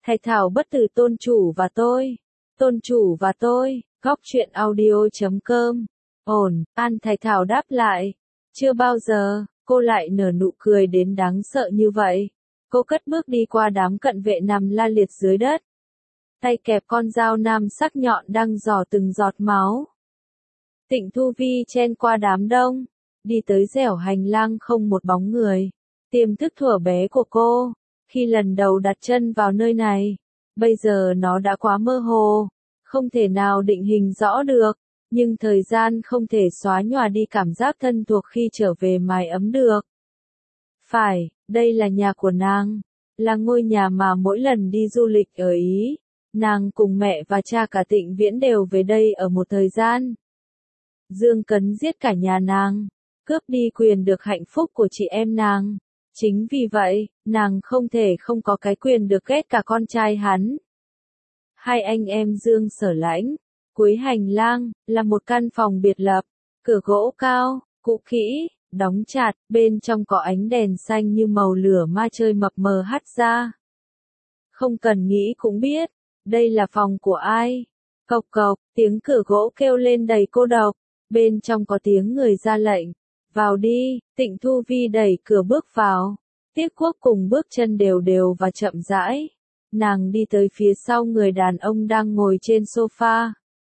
Thạch Thảo bất tử tôn chủ và tôi. Tôn chủ và tôi, góc truyện audio.com. Ổn, An Thạch Thảo đáp lại. Chưa bao giờ, cô lại nở nụ cười đến đáng sợ như vậy. Cô cất bước đi qua đám cận vệ nằm la liệt dưới đất. Tay kẹp con dao nam sắc nhọn đang rỏ từng giọt máu. Tịnh Thu Vi chen qua đám đông, đi tới dẻo hành lang không một bóng người. Tiềm thức thuở bé của cô, khi lần đầu đặt chân vào nơi này, bây giờ nó đã quá mơ hồ, không thể nào định hình rõ được, nhưng thời gian không thể xóa nhòa đi cảm giác thân thuộc khi trở về mái ấm được. Phải, đây là nhà của nàng, là ngôi nhà mà mỗi lần đi du lịch ở Ý, nàng cùng mẹ và cha cả Tịnh Viễn đều về đây ở một thời gian. Dương Cấn giết cả nhà nàng, cướp đi quyền được hạnh phúc của chị em nàng. Chính vì vậy, nàng không thể không có cái quyền được ghét cả con trai hắn. Hai anh em Dương Sở Lãnh, cuối hành lang, là một căn phòng biệt lập, cửa gỗ cao, cũ kỹ, đóng chặt, bên trong có ánh đèn xanh như màu lửa ma chơi mập mờ hắt ra. Không cần nghĩ cũng biết, đây là phòng của ai. Cộc cộc, tiếng cửa gỗ kêu lên đầy cô độc, bên trong có tiếng người ra lệnh. Vào đi, Tịnh Thu Vi đẩy cửa bước vào. Tiết Quốc cùng bước chân đều đều và chậm rãi. Nàng đi tới phía sau người đàn ông đang ngồi trên sofa.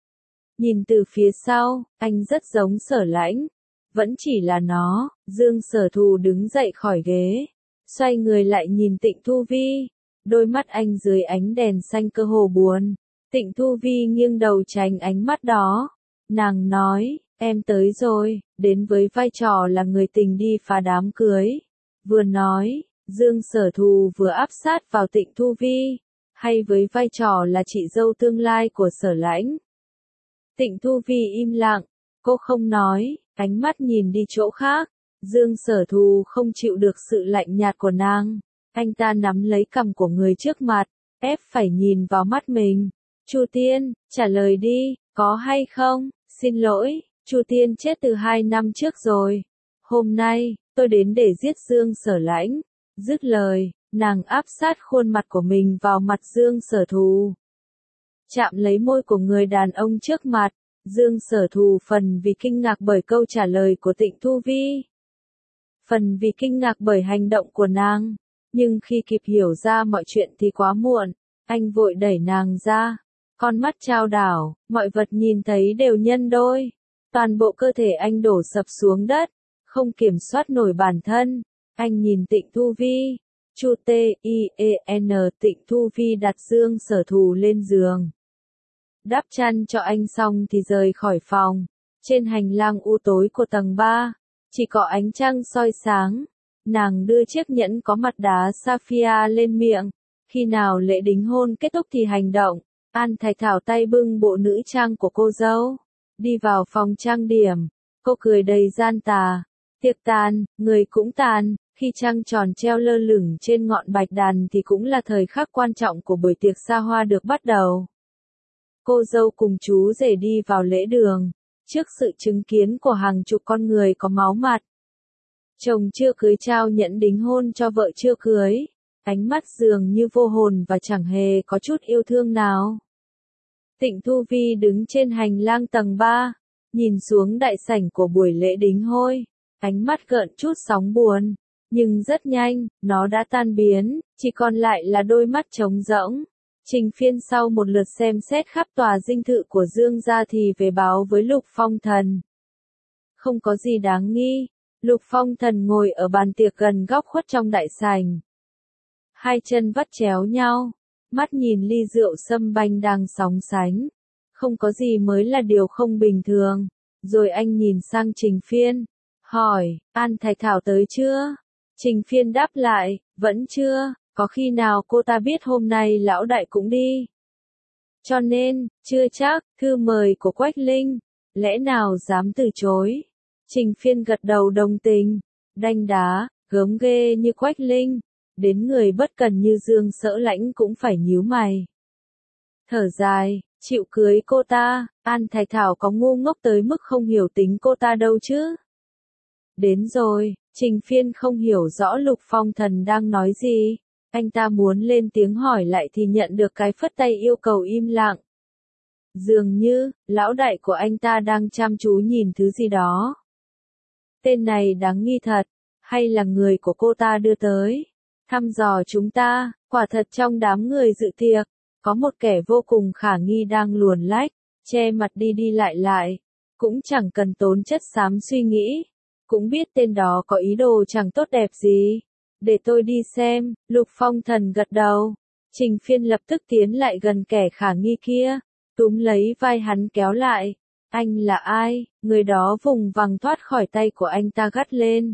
Nhìn từ phía sau, anh rất giống Sở Lãnh. Vẫn chỉ là nó, Dương Sở Thù đứng dậy khỏi ghế. Xoay người lại nhìn Tịnh Thu Vi. Đôi mắt anh dưới ánh đèn xanh cơ hồ buồn. Tịnh Thu Vi nghiêng đầu tránh ánh mắt đó. Nàng nói, em tới rồi, đến với vai trò là người tình đi phá đám cưới. Vừa nói, Dương Sở Thù vừa áp sát vào Tịnh Thu Vi, hay với vai trò là chị dâu tương lai của Sở Lãnh. Tịnh Thu Vi im lặng, cô không nói, ánh mắt nhìn đi chỗ khác. Dương Sở Thù không chịu được sự lạnh nhạt của nàng, anh ta nắm lấy cằm của người trước mặt, ép phải nhìn vào mắt mình. Chu Tiên, trả lời đi, có hay không? Xin lỗi, Chu Tiên chết từ 2 năm trước rồi. Hôm nay, tôi đến để giết Dương Sở Lãnh. Dứt lời, nàng áp sát khuôn mặt của mình vào mặt Dương Sở Thù. Chạm lấy môi của người đàn ông trước mặt, Dương Sở Thù phần vì kinh ngạc bởi câu trả lời của Tịnh Thu Vi. Phần vì kinh ngạc bởi hành động của nàng. Nhưng khi kịp hiểu ra mọi chuyện thì quá muộn, anh vội đẩy nàng ra. Con mắt trao đảo, mọi vật nhìn thấy đều nhân đôi. Toàn bộ cơ thể anh đổ sập xuống đất, không kiểm soát nổi bản thân. Anh nhìn Tịnh Thu Vi. Chu T-I-E-N Tịnh Thu Vi đặt Dương Sở Thù lên giường. Đắp chăn cho anh xong thì rời khỏi phòng. Trên hành lang u tối của tầng 3, chỉ có ánh trăng soi sáng. Nàng đưa chiếc nhẫn có mặt đá sapphire lên miệng. Khi nào lễ đính hôn kết thúc thì hành động. An Thạch Thảo tay bưng bộ nữ trang của cô dâu. Đi vào phòng trang điểm. Cô cười đầy gian tà. Tiệc tàn, người cũng tàn. Khi trăng tròn treo lơ lửng trên ngọn bạch đàn thì cũng là thời khắc quan trọng của buổi tiệc xa hoa được bắt đầu. Cô dâu cùng chú rể đi vào lễ đường. Trước sự chứng kiến của hàng chục con người có máu mặt. Chồng chưa cưới trao nhẫn đính hôn cho vợ chưa cưới. Ánh mắt dường như vô hồn và chẳng hề có chút yêu thương nào. Tịnh Thu Vi đứng trên hành lang tầng 3, nhìn xuống đại sảnh của buổi lễ đính hôn, ánh mắt gợn chút sóng buồn, nhưng rất nhanh, nó đã tan biến, chỉ còn lại là đôi mắt trống rỗng. Trình Phiên sau một lượt xem xét khắp tòa dinh thự của Dương gia thì về báo với Lục Phong Thần. Không có gì đáng nghi, Lục Phong Thần ngồi ở bàn tiệc gần góc khuất trong đại sảnh. Hai chân vắt chéo nhau, mắt nhìn ly rượu sâm banh đang sóng sánh. Không có gì mới là điều không bình thường. Rồi anh nhìn sang Trình Phiên, hỏi, An Thạch Thảo tới chưa? Trình Phiên đáp lại, vẫn chưa, có khi nào cô ta biết hôm nay lão đại cũng đi. Cho nên, chưa chắc, thư mời của Quách Linh, lẽ nào dám từ chối? Trình Phiên gật đầu đồng tình, đanh đá, gớm ghê như Quách Linh. Đến người bất cần như Dương Sở Lãnh cũng phải nhíu mày. Thở dài, chịu cưới cô ta, An Thạch Thảo có ngu ngốc tới mức không hiểu tính cô ta đâu chứ. Đến rồi, Trình Phiên không hiểu rõ Lục Phong Thần đang nói gì. Anh ta muốn lên tiếng hỏi lại thì nhận được cái phất tay yêu cầu im lặng. Dường như, lão đại của anh ta đang chăm chú nhìn thứ gì đó. Tên này đáng nghi thật, hay là người của cô ta đưa tới? Thăm dò chúng ta, quả thật trong đám người dự tiệc, có một kẻ vô cùng khả nghi đang luồn lách, che mặt đi đi lại lại. Cũng chẳng cần tốn chất xám suy nghĩ. Cũng biết tên đó có ý đồ chẳng tốt đẹp gì. Để tôi đi xem, Lục Phong Thần gật đầu. Trình Phiên lập tức tiến lại gần kẻ khả nghi kia, túm lấy vai hắn kéo lại. Anh là ai? Người đó vùng vằng thoát khỏi tay của anh ta gắt lên.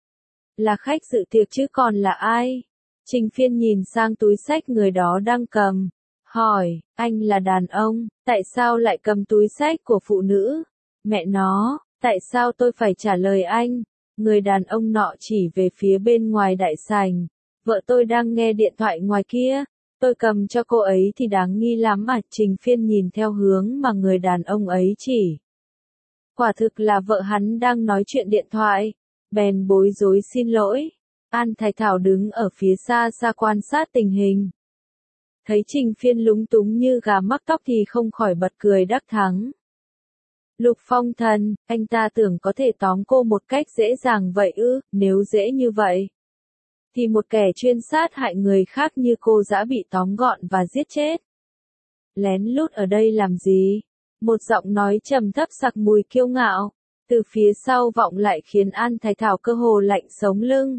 Là khách dự tiệc chứ còn là ai? Trình Phiên nhìn sang túi xách người đó đang cầm. Hỏi, anh là đàn ông, tại sao lại cầm túi xách của phụ nữ? Mẹ nó, tại sao tôi phải trả lời anh? Người đàn ông nọ chỉ về phía bên ngoài đại sảnh. Vợ tôi đang nghe điện thoại ngoài kia. Tôi cầm cho cô ấy thì đáng nghi lắm à? Trình Phiên nhìn theo hướng mà người đàn ông ấy chỉ. Quả thực là vợ hắn đang nói chuyện điện thoại. Bèn bối rối xin lỗi. An Thái Thảo đứng ở phía xa xa quan sát tình hình. Thấy Trình Phiên lúng túng như gà mắc tóc thì không khỏi bật cười đắc thắng. Lục Phong Thần, anh ta tưởng có thể tóm cô một cách dễ dàng vậy ư? Nếu dễ như vậy, thì một kẻ chuyên sát hại người khác như cô đã bị tóm gọn và giết chết. Lén lút ở đây làm gì? Một giọng nói trầm thấp sặc mùi kiêu ngạo, từ phía sau vọng lại khiến An Thái Thảo cơ hồ lạnh sống lưng.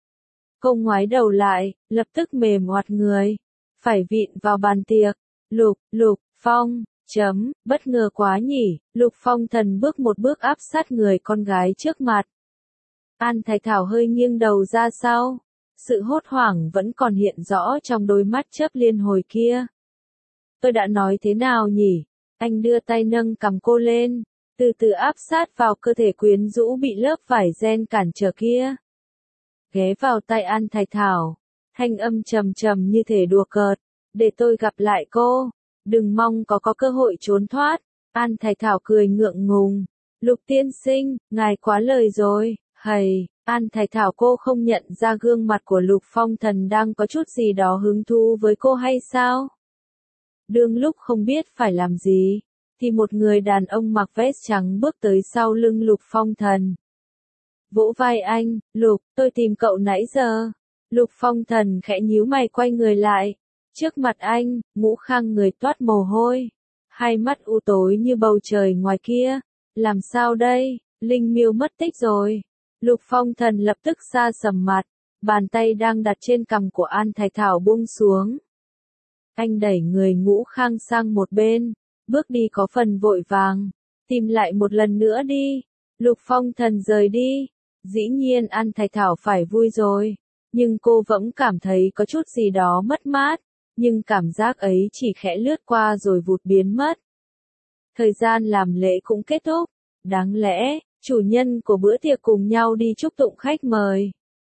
Cô ngoái đầu lại, lập tức mềm oặt người, phải vịn vào bàn tiệc. Lục Phong, bất ngờ quá nhỉ, Lục Phong Thần bước một bước áp sát người con gái trước mặt. An Thái Thảo hơi nghiêng đầu ra sau, sự hốt hoảng vẫn còn hiện rõ trong đôi mắt chớp liên hồi kia. Tôi đã nói thế nào nhỉ? Anh đưa tay nâng cằm cô lên, từ từ áp sát vào cơ thể quyến rũ bị lớp vải ren cản trở kia. Ghé vào tay An Thái Thảo, thanh âm trầm trầm như thể đùa cợt, để tôi gặp lại cô, đừng mong có cơ hội trốn thoát. An Thái Thảo cười ngượng ngùng, Lục tiên sinh, ngài quá lời rồi, hầy. An Thái Thảo cô không nhận ra gương mặt của Lục Phong Thần đang có chút gì đó hứng thú với cô hay sao? Đương lúc không biết phải làm gì, thì một người đàn ông mặc vest trắng bước tới sau lưng Lục Phong Thần. Vỗ vai anh, Lục, tôi tìm cậu nãy giờ. Lục Phong Thần khẽ nhíu mày quay người lại. Trước mặt anh, Ngũ Khang người toát mồ hôi. Hai mắt u tối như bầu trời ngoài kia. Làm sao đây? Linh Miêu mất tích rồi. Lục Phong Thần lập tức sa sầm mặt. Bàn tay đang đặt trên cằm của An Thái Thảo buông xuống. Anh đẩy người Ngũ Khang sang một bên. Bước đi có phần vội vàng. Tìm lại một lần nữa đi. Lục Phong Thần rời đi. Dĩ nhiên An Thái Thảo phải vui rồi. Nhưng cô vẫn cảm thấy có chút gì đó mất mát. Nhưng cảm giác ấy chỉ khẽ lướt qua rồi vụt biến mất. Thời gian làm lễ cũng kết thúc. Đáng lẽ, chủ nhân của bữa tiệc cùng nhau đi chúc tụng khách mời.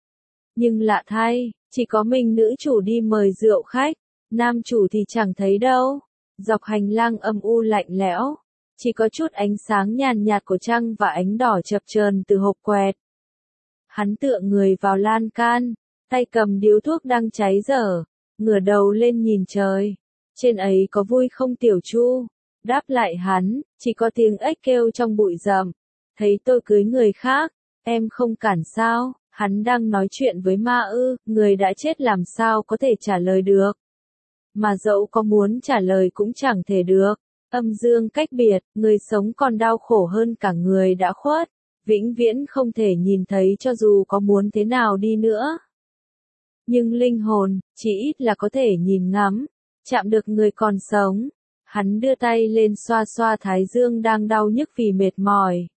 Nhưng lạ thay, chỉ có mình nữ chủ đi mời rượu khách. Nam chủ thì chẳng thấy đâu. Dọc hành lang âm u lạnh lẽo. Chỉ có chút ánh sáng nhàn nhạt của trăng và ánh đỏ chập chờn từ hộp quẹt. Hắn tựa người vào lan can, tay cầm điếu thuốc đang cháy dở, ngửa đầu lên nhìn trời. Trên ấy có vui không tiểu Chu? Đáp lại hắn, chỉ có tiếng ếch kêu trong bụi rậm. Thấy tôi cưới người khác, em không cản sao? Hắn đang nói chuyện với ma ư? Người đã chết làm sao có thể trả lời được? Mà dẫu có muốn trả lời cũng chẳng thể được. Âm dương cách biệt, người sống còn đau khổ hơn cả người đã khuất. Vĩnh viễn không thể nhìn thấy cho dù có muốn thế nào đi nữa. Nhưng linh hồn, chỉ ít là có thể nhìn ngắm, chạm được người còn sống. Hắn đưa tay lên xoa xoa thái dương đang đau nhức vì mệt mỏi.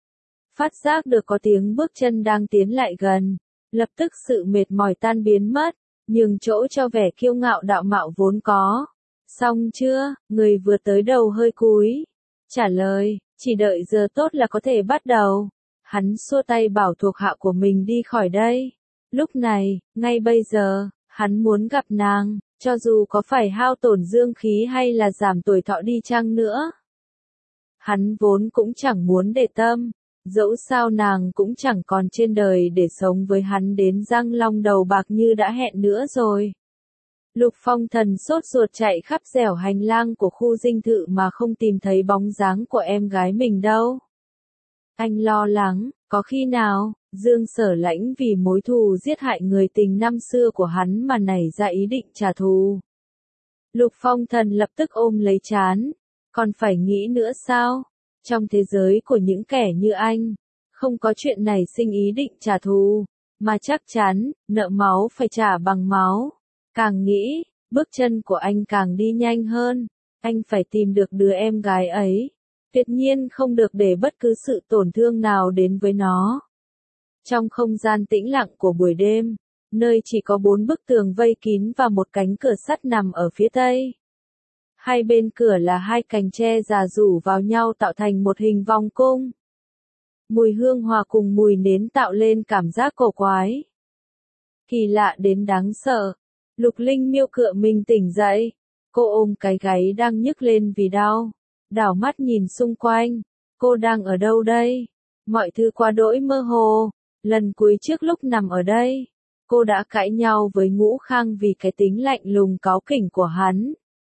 Phát giác được có tiếng bước chân đang tiến lại gần, lập tức sự mệt mỏi tan biến mất, nhường chỗ cho vẻ kiêu ngạo đạo mạo vốn có. Xong chưa? Người vừa tới đầu hơi cúi. Trả lời, chỉ đợi giờ tốt là có thể bắt đầu. Hắn xua tay bảo thuộc hạ của mình đi khỏi đây. Lúc này, ngay bây giờ, hắn muốn gặp nàng, cho dù có phải hao tổn dương khí hay là giảm tuổi thọ đi chăng nữa. Hắn vốn cũng chẳng muốn để tâm, Dẫu sao nàng cũng chẳng còn trên đời để sống với hắn đến răng long đầu bạc như đã hẹn nữa rồi. Lục Phong Thần sốt ruột chạy khắp dẻo hành lang của khu dinh thự mà không tìm thấy bóng dáng của em gái mình đâu. Anh lo lắng, có khi nào, Dương Sở Lãnh vì mối thù giết hại người tình năm xưa của hắn mà nảy ra ý định trả thù. Lục Phong Thần lập tức ôm lấy trán, còn phải nghĩ nữa sao? Trong thế giới của những kẻ như anh, không có chuyện này sinh ý định trả thù, mà chắc chắn, nợ máu phải trả bằng máu. Càng nghĩ, bước chân của anh càng đi nhanh hơn, anh phải tìm được đứa em gái ấy, tuyệt nhiên không được để bất cứ sự tổn thương nào đến với nó. Trong không gian tĩnh lặng của buổi đêm, nơi chỉ có 4 bức tường vây kín và một cánh cửa sắt nằm ở phía tây. Hai bên cửa là hai cành tre già rủ vào nhau tạo thành một hình vòng cung. Mùi hương hòa cùng mùi nến tạo lên cảm giác cổ quái. Kỳ lạ đến đáng sợ. Lục Linh Miêu cựa mình tỉnh dậy. Cô ôm cái gáy đang nhức lên vì đau. Đảo mắt nhìn xung quanh. Cô đang ở đâu đây? Mọi thứ quá đỗi mơ hồ. Lần cuối trước lúc nằm ở đây, cô đã cãi nhau với Ngũ Khang vì cái tính lạnh lùng cáu kỉnh của hắn.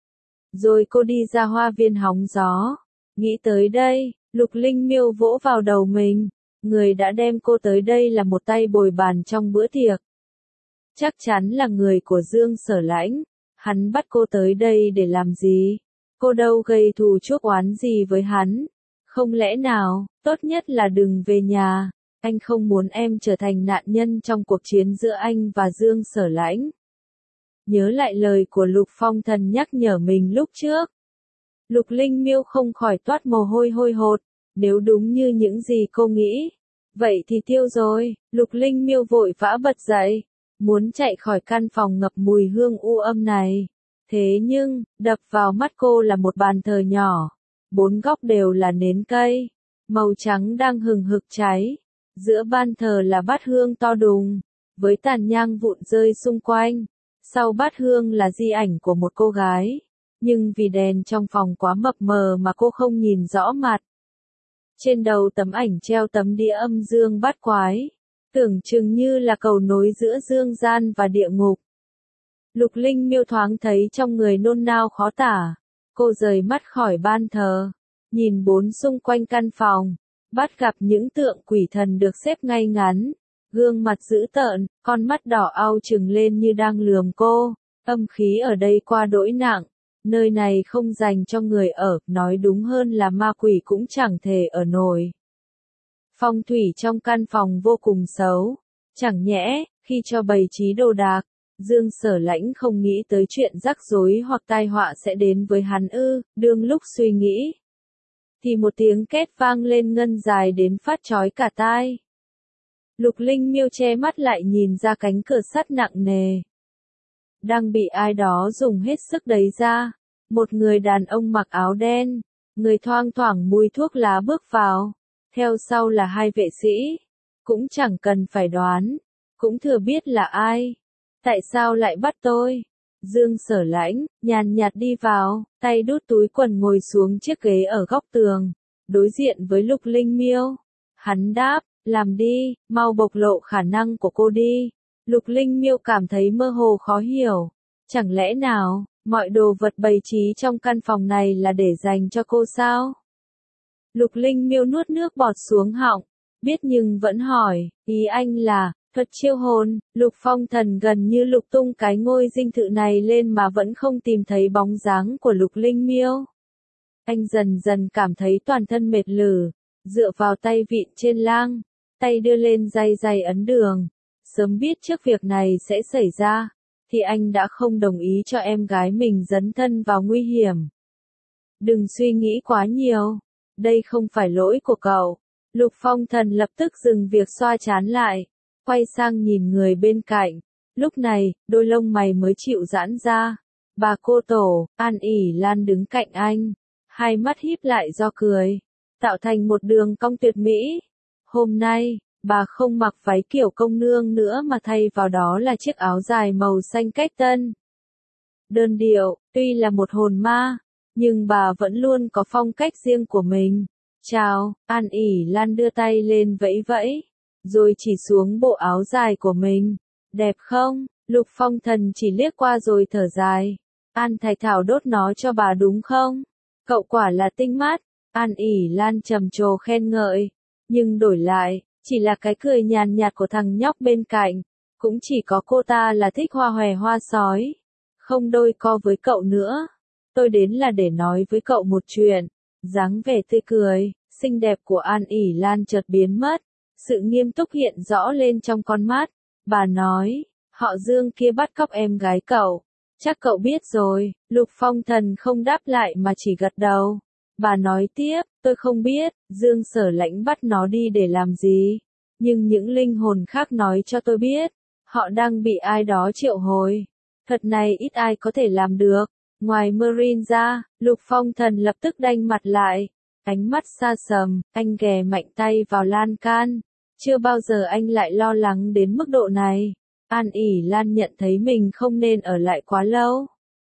Rồi cô đi ra hoa viên hóng gió. Nghĩ tới đây, Lục Linh Miêu vỗ vào đầu mình. Người đã đem cô tới đây là một tay bồi bàn trong bữa tiệc. Chắc chắn là người của Dương Sở Lãnh. Hắn bắt cô tới đây để làm gì? Cô đâu gây thù chuốc oán gì với hắn. Không lẽ nào, tốt nhất là đừng về nhà. Anh không muốn em trở thành nạn nhân trong cuộc chiến giữa anh và Dương Sở Lãnh. Nhớ lại lời của Lục Phong Thần nhắc nhở mình lúc trước. Lục Linh Miêu không khỏi toát mồ hôi hôi hột. Nếu đúng như những gì cô nghĩ, vậy thì tiêu rồi. Lục Linh Miêu vội vã bật dậy, muốn chạy khỏi căn phòng ngập mùi hương u âm này. Thế nhưng, đập vào mắt cô là một bàn thờ nhỏ. 4 góc đều là nến cây, màu trắng đang hừng hực cháy. Giữa ban thờ là bát hương to đùng, với tàn nhang vụn rơi xung quanh. Sau bát hương là di ảnh của một cô gái, nhưng vì đèn trong phòng quá mập mờ mà cô không nhìn rõ mặt. Trên đầu tấm ảnh treo tấm đĩa âm dương bát quái, tưởng chừng như là cầu nối giữa dương gian và địa ngục. Lục Linh Miêu thoáng thấy trong người nôn nao khó tả. Cô rời mắt khỏi ban thờ, nhìn bốn xung quanh căn phòng, bắt gặp những tượng quỷ thần được xếp ngay ngắn, gương mặt dữ tợn, con mắt đỏ au trừng lên như đang lườm cô. Âm khí ở đây quá đỗi nặng, nơi này không dành cho người ở, nói đúng hơn là ma quỷ cũng chẳng thể ở nổi. Phong thủy trong căn phòng vô cùng xấu, chẳng nhẽ, khi cho bày trí đồ đạc, Dương Sở Lãnh không nghĩ tới chuyện rắc rối hoặc tai họa sẽ đến với hắn ư? Đương lúc suy nghĩ, thì một tiếng két vang lên ngân dài đến phát chói cả tai. Lục Linh Miêu che mắt lại nhìn ra cánh cửa sắt nặng nề, đang bị ai đó dùng hết sức đẩy ra. Một người đàn ông mặc áo đen, người thoang thoảng mùi thuốc lá bước vào, theo sau là 2 vệ sĩ, cũng chẳng cần phải đoán, cũng thừa biết là ai. Tại sao lại bắt tôi? Dương Sở Lãnh, nhàn nhạt đi vào, tay đút túi quần ngồi xuống chiếc ghế ở góc tường, đối diện với Lục Linh Miêu. Hắn đáp, làm đi, mau bộc lộ khả năng của cô đi. Lục Linh Miêu cảm thấy mơ hồ khó hiểu. Chẳng lẽ nào, mọi đồ vật bày trí trong căn phòng này là để dành cho cô sao? Lục Linh Miêu nuốt nước bọt xuống họng, biết nhưng vẫn hỏi, ý anh là, thuật chiêu hồn. Lục Phong Thần gần như lục tung cái ngôi dinh thự này lên mà vẫn không tìm thấy bóng dáng của Lục Linh Miêu. Anh dần dần cảm thấy toàn thân mệt lử, dựa vào tay vịn trên lang, tay đưa lên day day ấn đường. Sớm biết trước việc này sẽ xảy ra, thì anh đã không đồng ý cho em gái mình dấn thân vào nguy hiểm. Đừng suy nghĩ quá nhiều, đây không phải lỗi của cậu. Lục Phong Thần lập tức dừng việc xoa trán lại, quay sang nhìn người bên cạnh. Lúc này, đôi lông mày mới chịu giãn ra. Bà cô Tổ, An ỉ Lan đứng cạnh anh, hai mắt híp lại do cười, tạo thành một đường cong tuyệt mỹ. Hôm nay, bà không mặc váy kiểu công nương nữa mà thay vào đó là chiếc áo dài màu xanh cách tân. Đơn điệu, tuy là một hồn ma, nhưng bà vẫn luôn có phong cách riêng của mình. Chào, An ỉ Lan đưa tay lên vẫy vẫy, rồi chỉ xuống bộ áo dài của mình. Đẹp không? Lục Phong Thần chỉ liếc qua rồi thở dài. An Thái Thảo đốt nó cho bà đúng không? Cậu quả là tinh mắt. An ỉ Lan trầm trồ khen ngợi. Nhưng đổi lại, chỉ là cái cười nhàn nhạt của thằng nhóc bên cạnh. Cũng chỉ có cô ta là thích hoa hòe hoa sói. Không đôi co với cậu nữa. Tôi đến là để nói với cậu một chuyện. Dáng vẻ tươi cười, xinh đẹp của An ỉ Lan chợt biến mất. Sự nghiêm túc hiện rõ lên trong con mắt. Bà nói, họ Dương kia bắt cóc em gái cậu. Chắc cậu biết rồi. Lục Phong Thần không đáp lại mà chỉ gật đầu. Bà nói tiếp, tôi không biết, Dương Sở Lãnh bắt nó đi để làm gì. Nhưng những linh hồn khác nói cho tôi biết, họ đang bị ai đó triệu hồi. Thật này ít ai có thể làm được. Ngoài Marine ra, Lục Phong Thần lập tức đanh mặt lại. Ánh mắt xa sầm, anh ghè mạnh tay vào lan can. Chưa bao giờ anh lại lo lắng đến mức độ này. An ỉ Lan nhận thấy mình không nên ở lại quá lâu.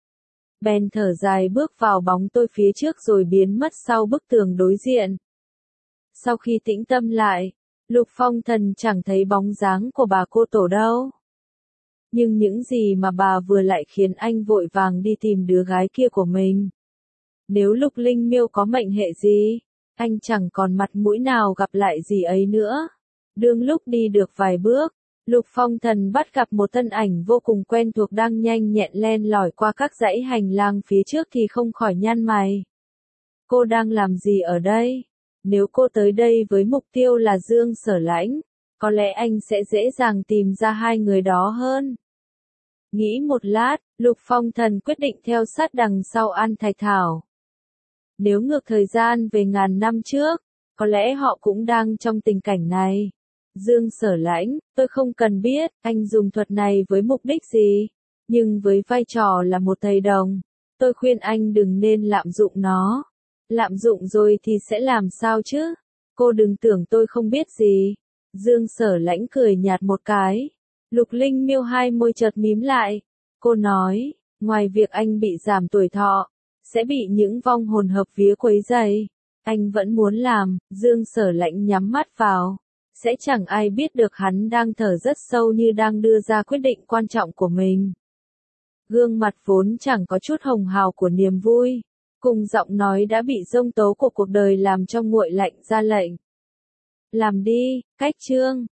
Bèn thở dài bước vào bóng tôi phía trước rồi biến mất sau bức tường đối diện. Sau khi tĩnh tâm lại, Lục Phong Thần chẳng thấy bóng dáng của bà cô tổ đâu. Nhưng những gì mà bà vừa lại khiến anh vội vàng đi tìm đứa gái kia của mình. Nếu Lục Linh Miêu có mệnh hệ gì, anh chẳng còn mặt mũi nào gặp lại gì ấy nữa. Đương lúc đi được vài bước, Lục Phong Thần bắt gặp một thân ảnh vô cùng quen thuộc đang nhanh nhẹn len lỏi qua các dãy hành lang phía trước thì không khỏi nhăn mày. Cô đang làm gì ở đây? Nếu cô tới đây với mục tiêu là Dương Sở Lãnh, có lẽ anh sẽ dễ dàng tìm ra hai người đó hơn. Nghĩ một lát, Lục Phong Thần quyết định theo sát đằng sau An Thái Thảo. Nếu ngược thời gian về ngàn năm trước, có lẽ họ cũng đang trong tình cảnh này. Dương Sở Lãnh, tôi không cần biết anh dùng thuật này với mục đích gì, nhưng với vai trò là một thầy đồng, tôi khuyên anh đừng nên lạm dụng nó. Lạm dụng rồi thì sẽ làm sao chứ? Cô đừng tưởng tôi không biết gì. Dương Sở Lãnh cười nhạt một cái. Lục Linh Miêu hai môi chợt mím lại. Cô nói, ngoài việc anh bị giảm tuổi thọ, sẽ bị những vong hồn hợp vía quấy rầy, anh vẫn muốn làm. Dương Sở Lãnh nhắm mắt vào. Sẽ chẳng ai biết được hắn đang thở rất sâu như đang đưa ra quyết định quan trọng của mình. Gương mặt vốn chẳng có chút hồng hào của niềm vui, cùng giọng nói đã bị giông tố của cuộc đời làm cho nguội lạnh ra lệnh. Làm đi, cách chương.